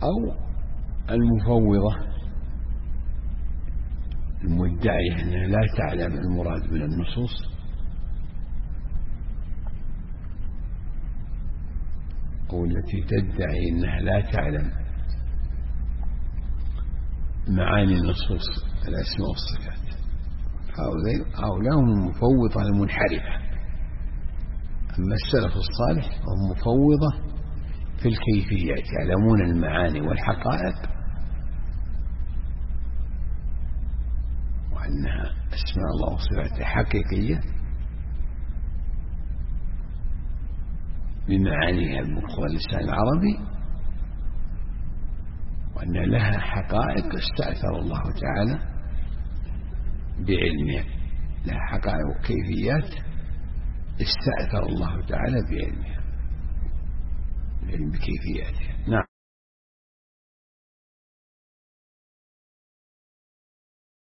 أو المفوضة المدعية أنها لا تعلم المراد من النصوص، أو التي تدعي أنها لا تعلم معاني النصوص الأسماء والصفات. هؤلاء هم المفوضة المنحرفة. أما السلف الصالح هم مفوضة في الكيفيات، يعلمون المعاني والحقائق وأنها أسماء الله وصفاته حقيقية بمعانيها بمقتضى اللسان العربي، وأن لها حقائق استأثر الله تعالى بعلمها، لها حقائق وكيفيات استأثر الله تعالى بعلمها، العلم بكيفياتها.